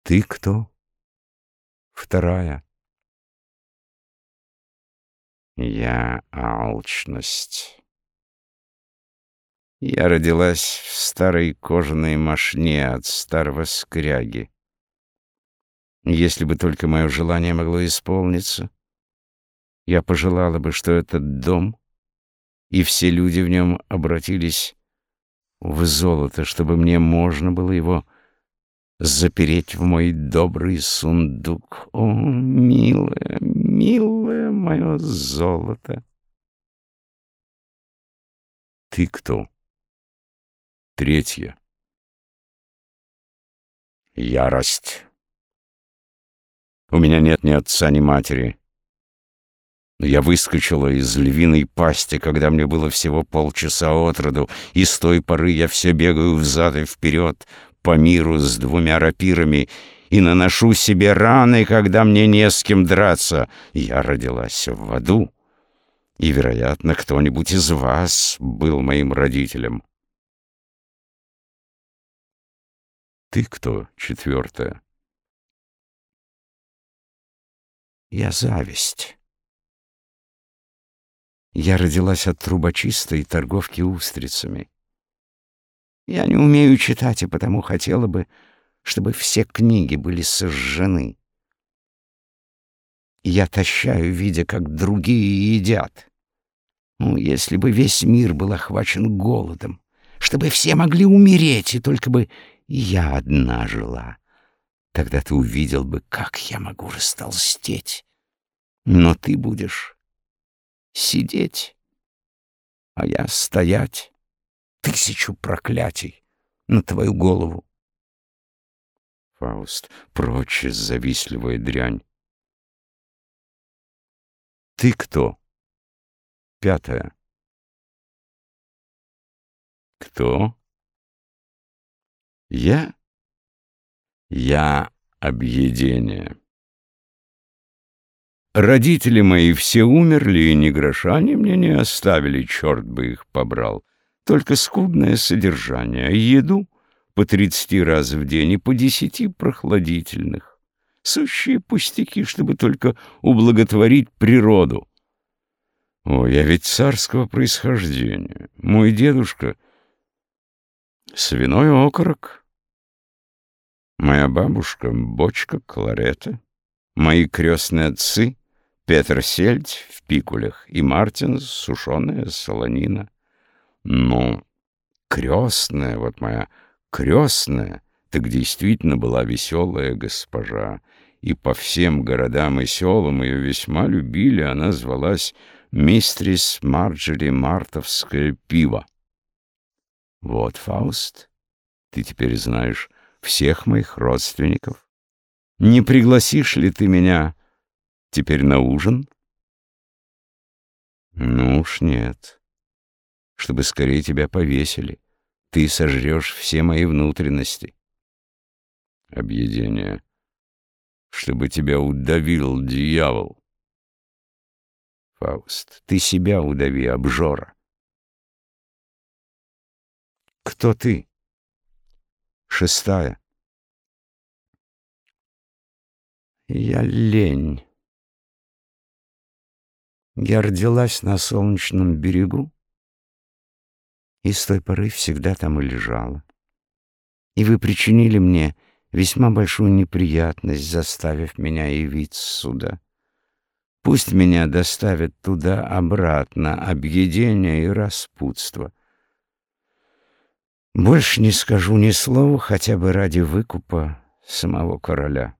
Ты кто? Вторая. Я алчность. Я родилась в старой кожаной мошне от старого скряги. Если бы только мое желание могло исполниться, я пожелала бы, что этот дом и все люди в нем обратились в золото, чтобы мне можно было его запереть в мой добрый сундук. О, милое, милое мое золото! Ты кто? Третья. Ярость. У меня нет ни отца, ни матери. Но я выскочила из львиной пасти, когда мне было всего полчаса от роду, и с той поры я все бегаю взад и вперед по миру с двумя рапирами и наношу себе раны, когда мне не с кем драться. Я родилась в аду, и, вероятно, кто-нибудь из вас был моим родителем. Ты кто, четвертая? Я зависть. Я родилась от трубочиста и торговки устрицами. Я не умею читать, и потому хотела бы, чтобы все книги были сожжены. Я тащаю, видя, как другие едят. Ну, если бы весь мир был охвачен голодом, чтобы все могли умереть, и только бы я одна жила, тогда ты увидел бы, как я могу растолстеть. Но ты будешь сидеть, а я стоять. 1000 проклятий на твою голову. Фауст, прочь, завистливая дрянь. Ты кто? Пятая. Кто? Я? Я объедение. Родители мои все умерли, и ни гроша они мне не оставили, черт бы их побрал. Только скудное содержание, еду по 30 раз в день и по 10 прохладительных. Сущие пустяки, чтобы только ублаготворить природу. О, я ведь царского происхождения. Мой дедушка — свиной окорок. Моя бабушка — бочка кларета. Мои крестные отцы — Петр Сельдь в пикулях и Мартин — сушеная солонина. Ну, крестная, вот моя крестная, так действительно была веселая госпожа, и по всем городам и селам ее весьма любили. Она звалась мистрис Марджери Мартовское пиво. Вот, Фауст, ты теперь знаешь всех моих родственников. Не пригласишь ли ты меня теперь на ужин? Ну уж нет. Чтобы скорее тебя повесили. Ты сожрешь все мои внутренности. Объедение. Чтобы тебя удавил дьявол. Фауст, ты себя удави, обжора. Кто ты? Шестая. Я лень. Я родилась на солнечном берегу, и с той поры всегда там и лежала. И вы причинили мне весьма большую неприятность, заставив меня явиться сюда. Пусть меня доставят туда обратно объедение и распутство. Больше не скажу ни слова, хотя бы ради выкупа самого короля.